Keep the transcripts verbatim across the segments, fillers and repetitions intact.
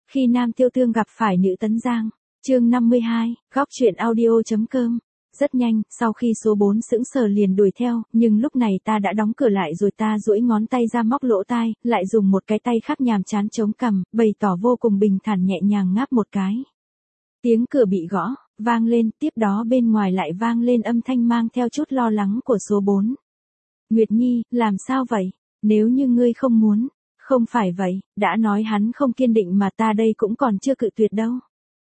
Khi Nam Tiêu Tương gặp phải nữ Tấn Giang. Chương năm mươi hai, góc truyện audio.com. Rất nhanh, sau khi số bốn sững sờ liền đuổi theo, nhưng lúc này ta đã đóng cửa lại rồi. Ta duỗi ngón tay ra móc lỗ tai, lại dùng một cái tay khác nhàm chán chống cằm, bày tỏ vô cùng bình thản nhẹ nhàng ngáp một cái. Tiếng cửa bị gõ, vang lên, tiếp đó bên ngoài lại vang lên âm thanh mang theo chút lo lắng của số bốn. Nguyệt Nhi, làm sao vậy? Nếu như ngươi không muốn. Không phải vậy, đã nói hắn không kiên định mà, ta đây cũng còn chưa cự tuyệt đâu.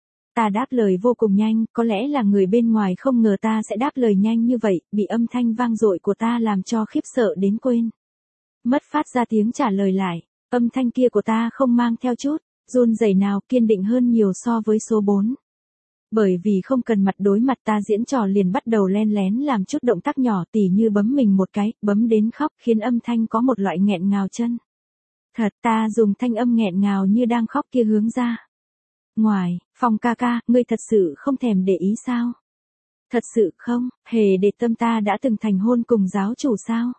Ta đáp lời vô cùng nhanh, có lẽ là người bên ngoài không ngờ ta sẽ đáp lời nhanh như vậy, bị âm thanh vang dội của ta làm cho khiếp sợ đến quên. Mất phát ra tiếng trả lời lại, âm thanh kia của ta không mang theo chút run rẩy nào, kiên định hơn nhiều so với số bốn. Bởi vì không cần mặt đối mặt, ta diễn trò liền bắt đầu len lén làm chút động tác nhỏ, tỉ như bấm mình một cái, bấm đến khóc, khiến âm thanh có một loại nghẹn ngào chân. Thật, ta dùng thanh âm nghẹn ngào như đang khóc kia hướng ra ngoài. Phong ca ca, ngươi thật sự không thèm để ý sao? Thật sự không, hề để tâm ta đã từng thành hôn cùng giáo chủ sao?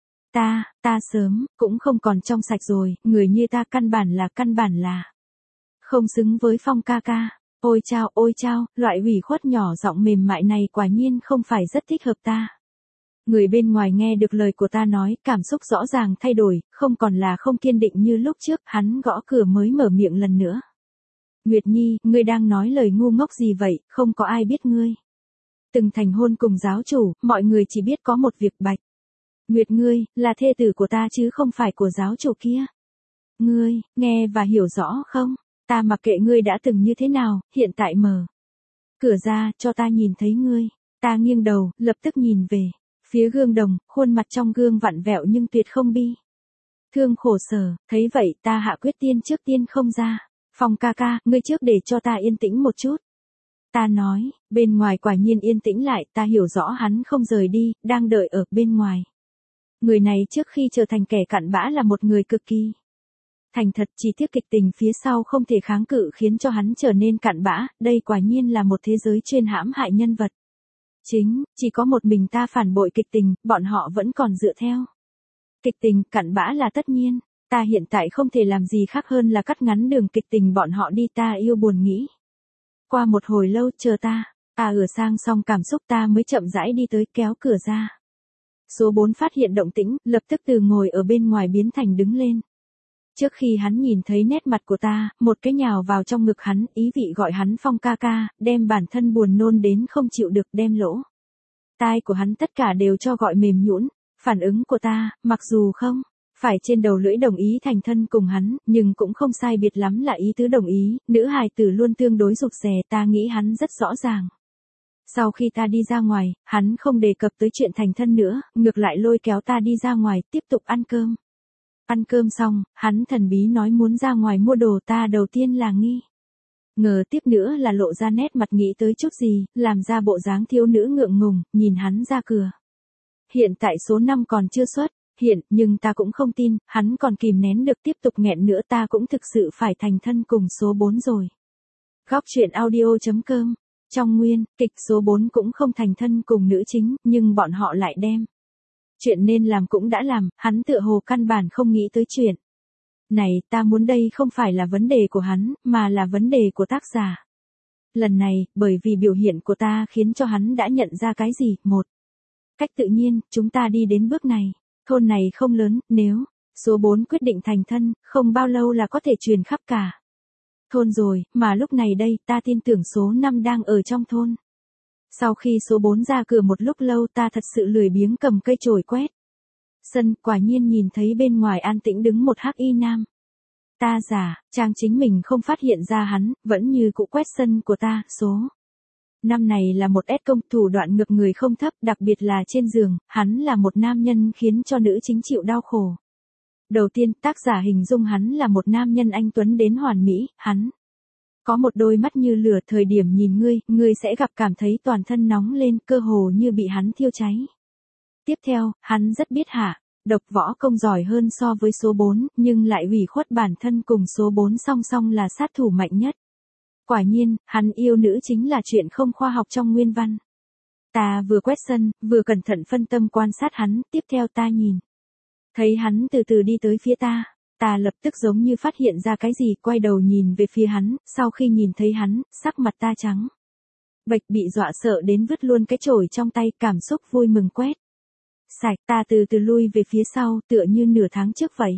Ta, ta sớm, cũng không còn trong sạch rồi, người như ta căn bản là căn bản là không xứng với Phong ca ca. Ôi chao, ôi chao, loại ủy khuất nhỏ giọng mềm mại này quả nhiên không phải rất thích hợp ta. Người bên ngoài nghe được lời của ta nói, cảm xúc rõ ràng thay đổi, không còn là không kiên định như lúc trước. Hắn gõ cửa mới mở miệng lần nữa. Nguyệt Nhi, ngươi đang nói lời ngu ngốc gì vậy, không có ai biết ngươi từng thành hôn cùng giáo chủ, mọi người chỉ biết có một việc Bạch Nguyệt ngươi, là thê tử của ta chứ không phải của giáo chủ kia. Ngươi, nghe và hiểu rõ không? Ta mặc kệ ngươi đã từng như thế nào, hiện tại mở cửa ra, cho ta nhìn thấy ngươi. Ta nghiêng đầu, lập tức nhìn về phía gương đồng, khuôn mặt trong gương vặn vẹo nhưng tuyệt không bi thương khổ sở. Thấy vậy, ta hạ quyết tiên trước tiên không ra. Phong ca ca, ngươi trước để cho ta yên tĩnh một chút. Ta nói, bên ngoài quả nhiên yên tĩnh lại, ta hiểu rõ hắn không rời đi, đang đợi ở bên ngoài. Người này trước khi trở thành kẻ cặn bã là một người cực kỳ thành thật, chỉ tiếc kịch tình phía sau không thể kháng cự khiến cho hắn trở nên cặn bã. Đây quả nhiên là một thế giới chuyên hãm hại nhân vật chính, chỉ có một mình ta phản bội kịch tình, bọn họ vẫn còn dựa theo kịch tình, cặn bã là tất nhiên. Ta hiện tại không thể làm gì khác hơn là cắt ngắn đường kịch tình bọn họ đi. Ta yêu buồn nghĩ. Qua một hồi lâu, chờ ta, ta ửa sang xong cảm xúc, ta mới chậm rãi đi tới, kéo cửa ra. Số bốn phát hiện động tĩnh, lập tức từ ngồi ở bên ngoài biến thành đứng lên. Trước khi hắn nhìn thấy nét mặt của ta, một cái nhào vào trong ngực hắn, ý vị gọi hắn Phong ca ca, đem bản thân buồn nôn đến không chịu được, đem lỗ tai của hắn tất cả đều cho gọi mềm nhũn. Phản ứng của ta, mặc dù không phải trên đầu lưỡi đồng ý thành thân cùng hắn, nhưng cũng không sai biệt lắm là ý tứ đồng ý. Nữ hài tử luôn tương đối rụt rè, ta nghĩ hắn rất rõ ràng. Sau khi ta đi ra ngoài, hắn không đề cập tới chuyện thành thân nữa, ngược lại lôi kéo ta đi ra ngoài, tiếp tục ăn cơm. Ăn cơm xong, hắn thần bí nói muốn ra ngoài mua đồ. Ta đầu tiên là nghi ngờ, tiếp nữa là lộ ra nét mặt nghĩ tới chút gì, làm ra bộ dáng thiếu nữ ngượng ngùng, nhìn hắn ra cửa. Hiện tại số năm còn chưa xuất hiện, nhưng ta cũng không tin, hắn còn kìm nén được tiếp tục nghẹn nữa. Ta cũng thực sự phải thành thân cùng số bốn rồi. Góc truyện audio.com. Trong nguyên kịch, số bốn cũng không thành thân cùng nữ chính, nhưng bọn họ lại đem chuyện nên làm cũng đã làm. Hắn tựa hồ căn bản không nghĩ tới chuyện này. Ta muốn đây không phải là vấn đề của hắn, mà là vấn đề của tác giả. Lần này, bởi vì biểu hiện của ta khiến cho hắn đã nhận ra cái gì. Một cách tự nhiên, chúng ta đi đến bước này. Thôn này không lớn, nếu số bốn quyết định thành thân, không bao lâu là có thể truyền khắp cả thôn rồi, mà lúc này đây, ta tin tưởng số năm đang ở trong thôn. Sau khi số bốn ra cửa một lúc lâu, ta thật sự lười biếng cầm cây chổi quét sân, quả nhiên nhìn thấy bên ngoài an tĩnh đứng một hắc y nam. Ta giả trang chính mình không phát hiện ra hắn, vẫn như cũ quét sân của ta. Số năm này là một ét công, thủ đoạn ngược người không thấp, đặc biệt là trên giường, hắn là một nam nhân khiến cho nữ chính chịu đau khổ. Đầu tiên, tác giả hình dung hắn là một nam nhân anh tuấn đến hoàn mỹ. Hắn có một đôi mắt như lửa, thời điểm nhìn ngươi, ngươi sẽ gặp cảm thấy toàn thân nóng lên, cơ hồ như bị hắn thiêu cháy. Tiếp theo, hắn rất biết hạ độc, võ công giỏi hơn so với số bốn, nhưng lại ủy khuất bản thân cùng số bốn song song là sát thủ mạnh nhất. Quả nhiên, hắn yêu nữ chính là chuyện không khoa học trong nguyên văn. Ta vừa quét sân, vừa cẩn thận phân tâm quan sát hắn, tiếp theo ta nhìn thấy hắn từ từ đi tới phía ta. Ta lập tức giống như phát hiện ra cái gì, quay đầu nhìn về phía hắn, sau khi nhìn thấy hắn, sắc mặt ta trắng bệch, bị dọa sợ đến vứt luôn cái chổi trong tay, cảm xúc vui mừng quét sạch. Ta từ từ lui về phía sau, tựa như nửa tháng trước vậy.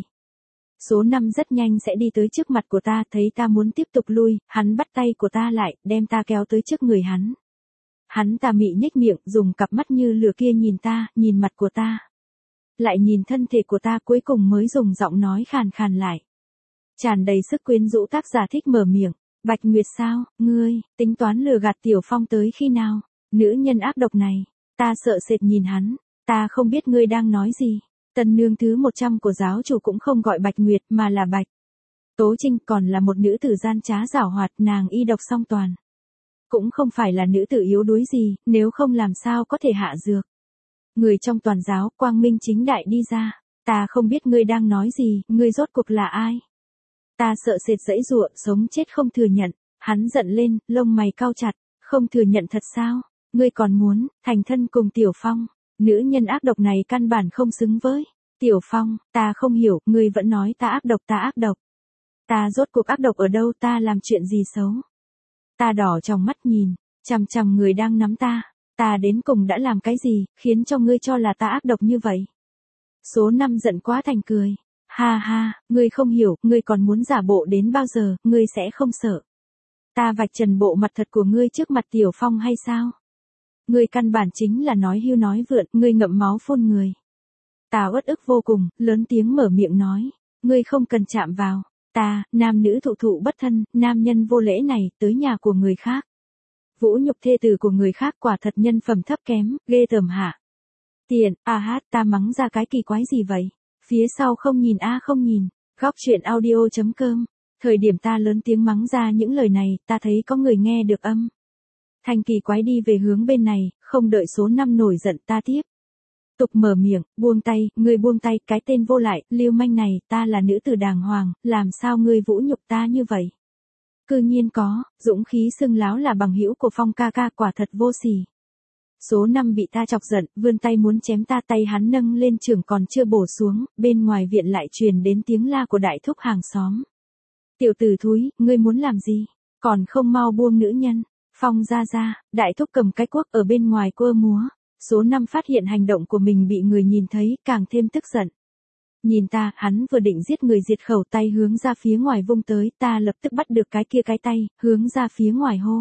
Số năm rất nhanh sẽ đi tới trước mặt của ta, thấy ta muốn tiếp tục lui, hắn bắt tay của ta lại, đem ta kéo tới trước người hắn. Hắn tà mị nhếch miệng, dùng cặp mắt như lửa kia nhìn ta, nhìn mặt của ta, lại nhìn thân thể của ta, cuối cùng mới dùng giọng nói khàn khàn lại, tràn đầy sức quyến rũ. Tác giả thích mở miệng. Bạch Nguyệt sao, ngươi, tính toán lừa gạt Tiểu Phong tới khi nào? Nữ nhân ác độc này. Ta sợ sệt nhìn hắn. Ta không biết ngươi đang nói gì. Tân nương thứ một trăm của giáo chủ cũng không gọi Bạch Nguyệt mà là Bạch Tố Trinh, còn là một nữ tử gian trá giảo hoạt, nàng y độc song toàn. Cũng không phải là nữ tử yếu đuối gì, nếu không làm sao có thể hạ dược. Người trong toàn giáo, quang minh chính đại đi ra. Ta không biết ngươi đang nói gì, ngươi rốt cuộc là ai? Ta sợ sệt giãy giụa, sống chết không thừa nhận. Hắn giận lên, lông mày cau chặt, không thừa nhận thật sao? Ngươi còn muốn thành thân cùng Tiểu Phong? Nữ nhân ác độc này căn bản không xứng với Tiểu Phong. Ta không hiểu, ngươi vẫn nói ta ác độc, ta ác độc. Ta rốt cuộc ác độc ở đâu, ta làm chuyện gì xấu? Ta đỏ trong mắt nhìn chằm chằm người đang nắm ta. Ta đến cùng đã làm cái gì, khiến cho ngươi cho là ta ác độc như vậy? Số năm giận quá thành cười. Ha ha, ngươi không hiểu, ngươi còn muốn giả bộ đến bao giờ, ngươi sẽ không sợ ta vạch trần bộ mặt thật của ngươi trước mặt Tiểu Phong hay sao? Ngươi căn bản chính là nói hưu nói vượn, ngươi ngậm máu phun người. Ta uất ức vô cùng, lớn tiếng mở miệng nói, ngươi không cần chạm vào ta, nam nữ thụ thụ bất thân, nam nhân vô lễ này, tới nhà của người khác, vũ nhục thê tử của người khác, quả thật nhân phẩm thấp kém, ghê tởm hả? Tiền, a hát, ta mắng ra cái kỳ quái gì vậy? Phía sau không nhìn a không nhìn. Góc truyện audio chấm com. Thời điểm ta lớn tiếng mắng ra những lời này, ta thấy có người nghe được âm thanh kỳ quái đi về hướng bên này, không đợi số năm nổi giận, ta tiếp tục mở miệng, buông tay, ngươi buông tay, cái tên vô lại, lưu manh này, ta là nữ tử đàng hoàng, làm sao ngươi vũ nhục ta như vậy? Cư nhiên có dũng khí xưng láo là bằng hữu của Phong ca ca, quả thật vô sỉ. Số năm bị ta chọc giận, vươn tay muốn chém ta, tay hắn nâng lên chưởng còn chưa bổ xuống, bên ngoài viện lại truyền đến tiếng la của đại thúc hàng xóm. Tiểu tử thúi, ngươi muốn làm gì? Còn không mau buông nữ nhân. Phong ra ra, đại thúc cầm cái cuốc ở bên ngoài quơ múa. Số năm phát hiện hành động của mình bị người nhìn thấy, càng thêm tức giận. Nhìn ta, hắn vừa định giết người diệt khẩu, tay hướng ra phía ngoài vung tới, ta lập tức bắt được cái kia cái tay, hướng ra phía ngoài hô.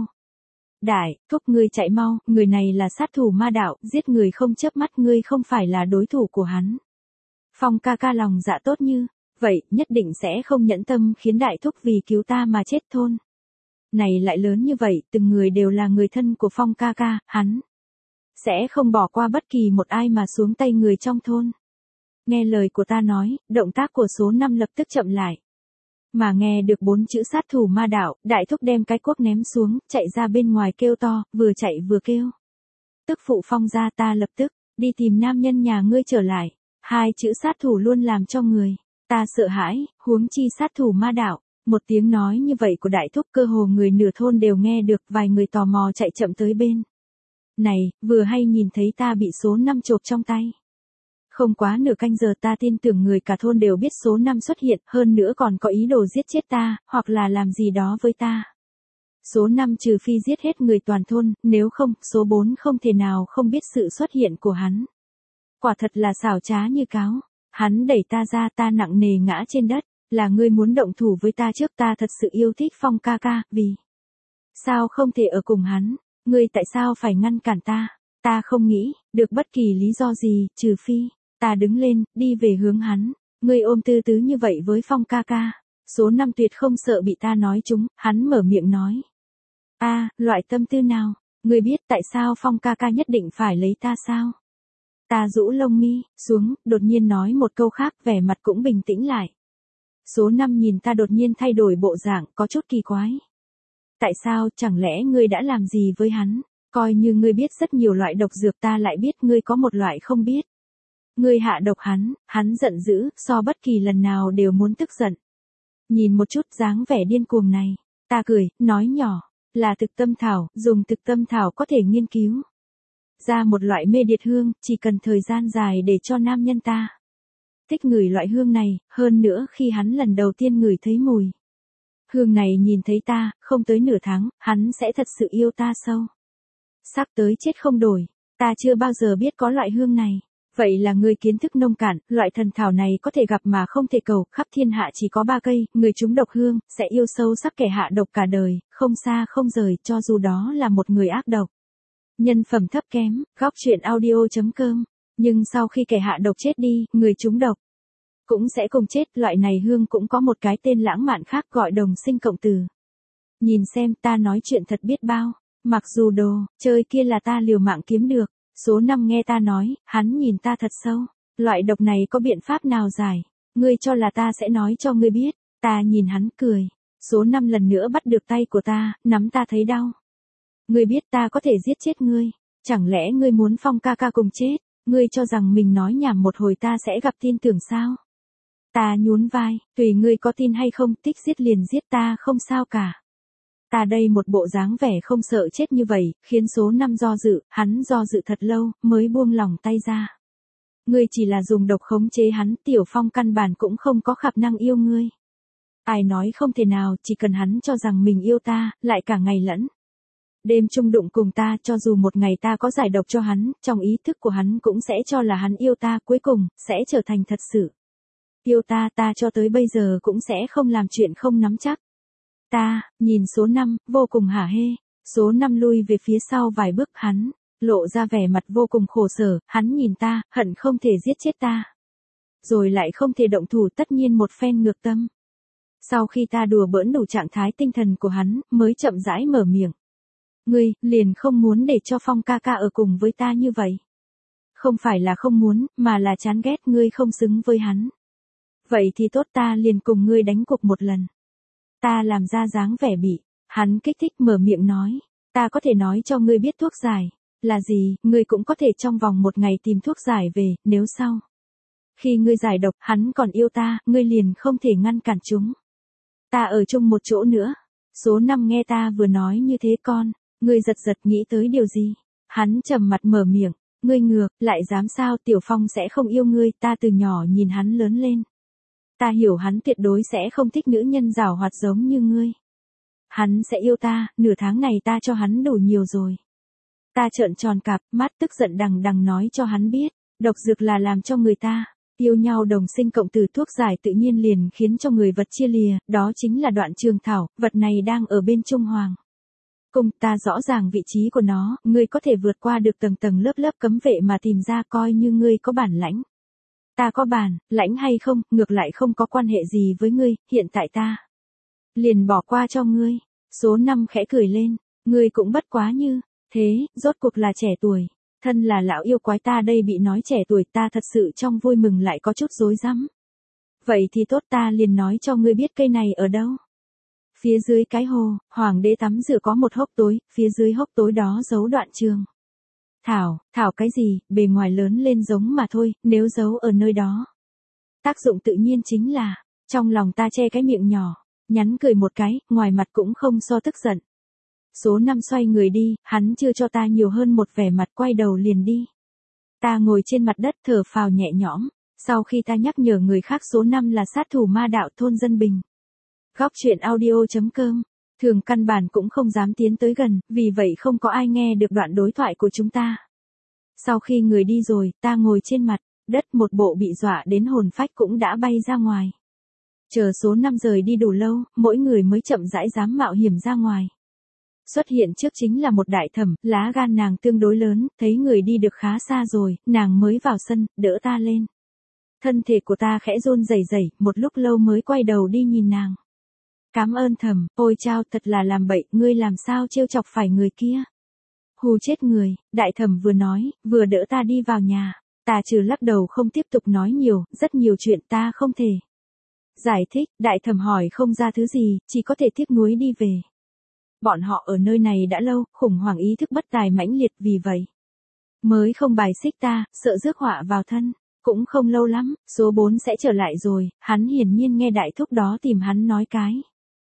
Đại thúc, ngươi chạy mau, người này là sát thủ ma đạo, giết người không chớp mắt, ngươi không phải là đối thủ của hắn. Phong ca ca lòng dạ tốt như vậy, nhất định sẽ không nhẫn tâm khiến đại thúc vì cứu ta mà chết. Thôn này lại lớn như vậy, từng người đều là người thân của Phong ca ca, hắn sẽ không bỏ qua bất kỳ một ai mà xuống tay người trong thôn. Nghe lời của ta nói, động tác của số năm lập tức chậm lại. Mà nghe được bốn chữ sát thủ ma đạo, đại thúc đem cái cuốc ném xuống, chạy ra bên ngoài kêu to, vừa chạy vừa kêu. Tức phụ Phong ra, ta lập tức đi tìm nam nhân nhà ngươi trở lại. Hai chữ sát thủ luôn làm cho người ta sợ hãi, huống chi sát thủ ma đạo. Một tiếng nói như vậy của đại thúc, cơ hồ người nửa thôn đều nghe được, vài người tò mò chạy chậm tới bên này, vừa hay nhìn thấy ta bị số năm chộp trong tay. Không quá nửa canh giờ, ta tin tưởng người cả thôn đều biết số năm xuất hiện, hơn nữa còn có ý đồ giết chết ta, hoặc là làm gì đó với ta. Số năm trừ phi giết hết người toàn thôn, nếu không, số bốn không thể nào không biết sự xuất hiện của hắn. Quả thật là xảo trá như cáo. Hắn đẩy ta ra, ta nặng nề ngã trên đất. Là ngươi muốn động thủ với ta trước, ta thật sự yêu thích Phong ca ca, vì sao không thể ở cùng hắn? Ngươi tại sao phải ngăn cản ta? Ta không nghĩ được bất kỳ lý do gì, trừ phi ta đứng lên, đi về hướng hắn. Ngươi ôm tư tứ như vậy với Phong ca ca. Số năm tuyệt không sợ bị ta nói trúng, hắn mở miệng nói. A, à, loại tâm tư nào? Ngươi biết tại sao Phong ca ca nhất định phải lấy ta sao? Ta rũ lông mi xuống, đột nhiên nói một câu khác, vẻ mặt cũng bình tĩnh lại. Số năm nhìn ta đột nhiên thay đổi bộ dạng, có chút kỳ quái. Tại sao, chẳng lẽ ngươi đã làm gì với hắn? Coi như ngươi biết rất nhiều loại độc dược, ta lại biết ngươi có một loại không biết. Ngươi hạ độc hắn, hắn giận dữ, so bất kỳ lần nào đều muốn tức giận. Nhìn một chút dáng vẻ điên cuồng này, ta cười, nói nhỏ, là thực tâm thảo, dùng thực tâm thảo có thể nghiên cứu ra một loại mê điệt hương, chỉ cần thời gian dài để cho nam nhân ta thích ngửi loại hương này, hơn nữa khi hắn lần đầu tiên ngửi thấy mùi hương này nhìn thấy ta, không tới nửa tháng, hắn sẽ thật sự yêu ta sâu. Sắc tới chết không đổi, ta chưa bao giờ biết có loại hương này. Vậy là người kiến thức nông cạn, loại thần thảo này có thể gặp mà không thể cầu, khắp thiên hạ chỉ có ba cây, người trúng độc hương, sẽ yêu sâu sắc kẻ hạ độc cả đời, không xa không rời, cho dù đó là một người ác độc. Nhân phẩm thấp kém, góc truyện audio.com. Nhưng sau khi kẻ hạ độc chết đi, người trúng độc cũng sẽ cùng chết, loại này hương cũng có một cái tên lãng mạn khác gọi đồng sinh cộng tử. Nhìn xem ta nói chuyện thật biết bao, mặc dù đồ, chơi kia là ta liều mạng kiếm được. Số năm nghe ta nói, hắn nhìn ta thật sâu, loại độc này có biện pháp nào giải, ngươi cho là ta sẽ nói cho ngươi biết, ta nhìn hắn cười. Số năm lần nữa bắt được tay của ta, nắm ta thấy đau. Ngươi biết ta có thể giết chết ngươi, chẳng lẽ ngươi muốn Phong ca ca cùng chết, ngươi cho rằng mình nói nhảm một hồi ta sẽ gặp tin tưởng sao? Ta nhún vai, tùy ngươi có tin hay không, thích giết liền giết ta không sao cả. Ta đây một bộ dáng vẻ không sợ chết như vậy, khiến số năm do dự, hắn do dự thật lâu, mới buông lòng tay ra. Ngươi chỉ là dùng độc khống chế hắn, Tiểu Phong căn bản cũng không có khả năng yêu ngươi. Ai nói không thể nào, chỉ cần hắn cho rằng mình yêu ta, lại cả ngày lẫn đêm chung đụng cùng ta, cho dù một ngày ta có giải độc cho hắn, trong ý thức của hắn cũng sẽ cho là hắn yêu ta, cuối cùng, sẽ trở thành thật sự. Yêu ta, ta cho tới bây giờ cũng sẽ không làm chuyện không nắm chắc. Ta, nhìn số năm, vô cùng hả hê. Số năm lui về phía sau vài bước, hắn lộ ra vẻ mặt vô cùng khổ sở, hắn nhìn ta, hận không thể giết chết ta. Rồi lại không thể động thủ, tất nhiên một phen ngược tâm. Sau khi ta đùa bỡn đủ trạng thái tinh thần của hắn, mới chậm rãi mở miệng. Ngươi, liền không muốn để cho Phong ca ca ở cùng với ta như vậy. Không phải là không muốn, mà là chán ghét ngươi không xứng với hắn. Vậy thì tốt, ta liền cùng ngươi đánh cuộc một lần. Ta làm ra dáng vẻ bị hắn kích thích, mở miệng nói, ta có thể nói cho ngươi biết thuốc giải là gì, ngươi cũng có thể trong vòng một ngày tìm thuốc giải về, nếu sau khi ngươi giải độc, hắn còn yêu ta, ngươi liền không thể ngăn cản chúng. Ta ở chung một chỗ nữa. Số năm nghe ta vừa nói như thế, con, ngươi giật giật nghĩ tới điều gì? Hắn trầm mặt mở miệng, ngươi ngược, lại dám sao, Tiểu Phong sẽ không yêu ngươi, ta từ nhỏ nhìn hắn lớn lên. Ta hiểu hắn tuyệt đối sẽ không thích nữ nhân giảo hoạt giống như ngươi. Hắn sẽ yêu ta, nửa tháng này ta cho hắn đủ nhiều rồi. Ta trợn tròn cặp, mắt tức giận đằng đằng nói cho hắn biết, độc dược là làm cho người ta yêu nhau đồng sinh cộng tử, thuốc giải tự nhiên liền khiến cho người vật chia lìa, đó chính là Đoạn Trường Thảo, vật này đang ở bên Trung Hoàng Cung, ta rõ ràng vị trí của nó, ngươi có thể vượt qua được tầng tầng lớp lớp cấm vệ mà tìm ra, coi như ngươi có bản lãnh. Ta có bản lãnh hay không, ngược lại không có quan hệ gì với ngươi, hiện tại ta liền bỏ qua cho ngươi. Số năm khẽ cười lên, ngươi cũng bất quá như thế, rốt cuộc là trẻ tuổi. Thân là lão yêu quái, ta đây bị nói trẻ tuổi, ta thật sự trong vui mừng lại có chút rối rắm. Vậy thì tốt, ta liền nói cho ngươi biết cây này ở đâu. Phía dưới cái hồ, hoàng đế tắm rửa có một hốc tối, phía dưới hốc tối đó giấu Đoạn Trường Thảo. Thảo cái gì, bề ngoài lớn lên giống mà thôi, nếu giấu ở nơi đó, tác dụng tự nhiên chính là, trong lòng ta che cái miệng nhỏ, nhắn cười một cái, ngoài mặt cũng không so tức giận. Số năm xoay người đi, hắn chưa cho ta nhiều hơn một vẻ mặt, quay đầu liền đi. Ta ngồi trên mặt đất thở phào nhẹ nhõm, sau khi ta nhắc nhở người khác số năm là sát thủ ma đạo thôn dân bình. Góc truyện audio.com. Thường căn bản cũng không dám tiến tới gần, vì vậy không có ai nghe được đoạn đối thoại của chúng ta. Sau khi người đi rồi, ta ngồi trên mặt đất một bộ bị dọa đến hồn phách cũng đã bay ra ngoài. Chờ số năm rời đi đủ lâu, mỗi người mới chậm rãi dám mạo hiểm ra ngoài. Xuất hiện trước chính là một đại thẩm, lá gan nàng tương đối lớn, thấy người đi được khá xa rồi, nàng mới vào sân, đỡ ta lên. Thân thể của ta khẽ run rẩy rẩy, một lúc lâu mới quay đầu đi nhìn nàng. Cám ơn thẩm, ôi chao, thật là làm bậy, ngươi làm sao trêu chọc phải người kia. Hù chết người, đại thẩm vừa nói, vừa đỡ ta đi vào nhà. Ta trừ lắc đầu không tiếp tục nói nhiều, rất nhiều chuyện ta không thể giải thích, đại thẩm hỏi không ra thứ gì, chỉ có thể tiếc nuối đi về. Bọn họ ở nơi này đã lâu, khủng hoảng ý thức bất tài mãnh liệt, vì vậy mới không bài xích ta, sợ rước họa vào thân. Cũng không lâu lắm, số bốn sẽ trở lại rồi, hắn hiển nhiên nghe đại thúc đó tìm hắn nói cái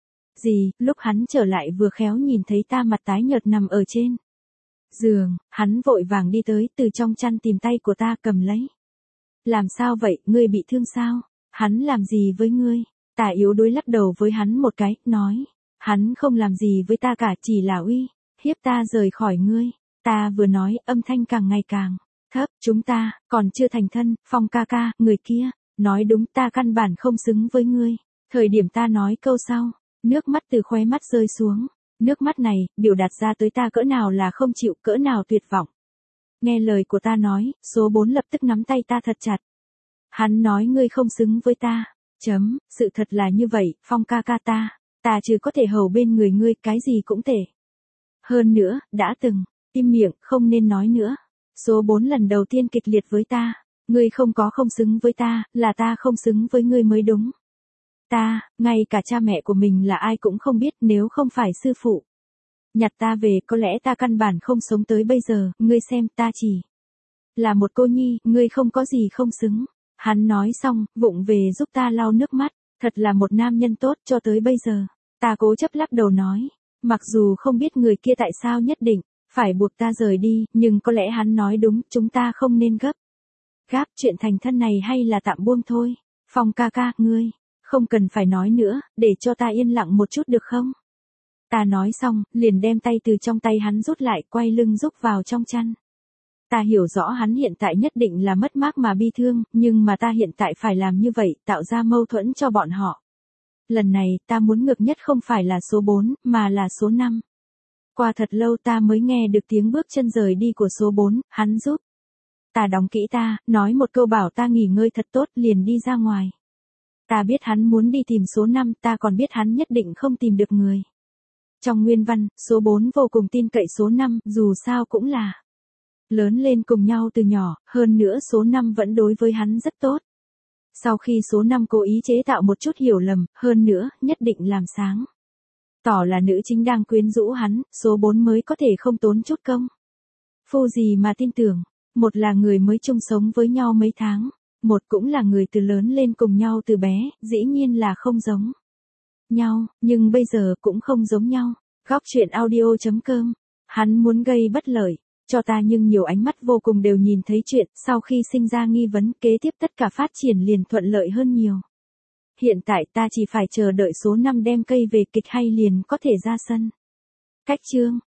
gì, lúc hắn trở lại vừa khéo nhìn thấy ta mặt tái nhợt nằm ở trên giường, hắn vội vàng đi tới, từ trong chăn tìm tay của ta cầm lấy. Làm sao vậy, ngươi bị thương sao? Hắn làm gì với ngươi? Ta yếu đuối lắc đầu với hắn một cái, nói. Hắn không làm gì với ta cả, chỉ là uy hiếp ta rời khỏi ngươi. Ta vừa nói, âm thanh càng ngày càng thấp, chúng ta còn chưa thành thân, Phong ca ca, người kia. Nói đúng, ta căn bản không xứng với ngươi. Thời điểm ta nói câu sau, nước mắt từ khóe mắt rơi xuống. Nước mắt này, biểu đạt ra tới ta cỡ nào là không chịu, cỡ nào tuyệt vọng. Nghe lời của ta nói, số bốn lập tức nắm tay ta thật chặt. Hắn nói ngươi không xứng với ta. Chấm, sự thật là như vậy, Phong ca ca ta. Ta chứ có thể hầu bên người ngươi, cái gì cũng thể. Hơn nữa, đã từng, im miệng, không nên nói nữa. Số bốn lần đầu tiên kịch liệt với ta. Ngươi không có không xứng với ta, là ta không xứng với ngươi mới đúng. Ta, ngay cả cha mẹ của mình là ai cũng không biết, nếu không phải sư phụ nhặt ta về, có lẽ ta căn bản không sống tới bây giờ, ngươi xem, ta chỉ là một cô nhi, ngươi không có gì không xứng. Hắn nói xong, vụng về giúp ta lau nước mắt, thật là một nam nhân tốt cho tới bây giờ. Ta cố chấp lắc đầu nói, mặc dù không biết người kia tại sao nhất định phải buộc ta rời đi, nhưng có lẽ hắn nói đúng, chúng ta không nên gấp gáp chuyện thành thân này, hay là tạm buông thôi. Phong ca ca, ngươi không cần phải nói nữa, để cho ta yên lặng một chút được không? Ta nói xong, liền đem tay từ trong tay hắn rút lại, quay lưng rúc vào trong chăn. Ta hiểu rõ hắn hiện tại nhất định là mất mát mà bi thương, nhưng mà ta hiện tại phải làm như vậy, tạo ra mâu thuẫn cho bọn họ. Lần này, ta muốn ngược nhất không phải là số bốn, mà là số năm. Qua thật lâu ta mới nghe được tiếng bước chân rời đi của số bốn, hắn giúp ta đóng kỹ ta, nói một câu bảo ta nghỉ ngơi thật tốt, liền đi ra ngoài. Ta biết hắn muốn đi tìm số năm, ta còn biết hắn nhất định không tìm được người. Trong nguyên văn, số bốn vô cùng tin cậy số năm, dù sao cũng là lớn lên cùng nhau từ nhỏ, hơn nữa số năm vẫn đối với hắn rất tốt. Sau khi số năm cố ý chế tạo một chút hiểu lầm, hơn nữa, nhất định làm sáng tỏ là nữ chính đang quyến rũ hắn, số bốn mới có thể không tốn chút công phu gì mà tin tưởng. Một là người mới chung sống với nhau mấy tháng, một cũng là người từ lớn lên cùng nhau từ bé, dĩ nhiên là không giống nhau, nhưng bây giờ cũng không giống nhau. Góc truyện audio chấm com. Hắn muốn gây bất lợi cho ta, nhưng nhiều ánh mắt vô cùng đều nhìn thấy chuyện, sau khi sinh ra nghi vấn, kế tiếp tất cả phát triển liền thuận lợi hơn nhiều. Hiện tại ta chỉ phải chờ đợi số năm đem cây về kịch hay liền có thể ra sân. Cách chương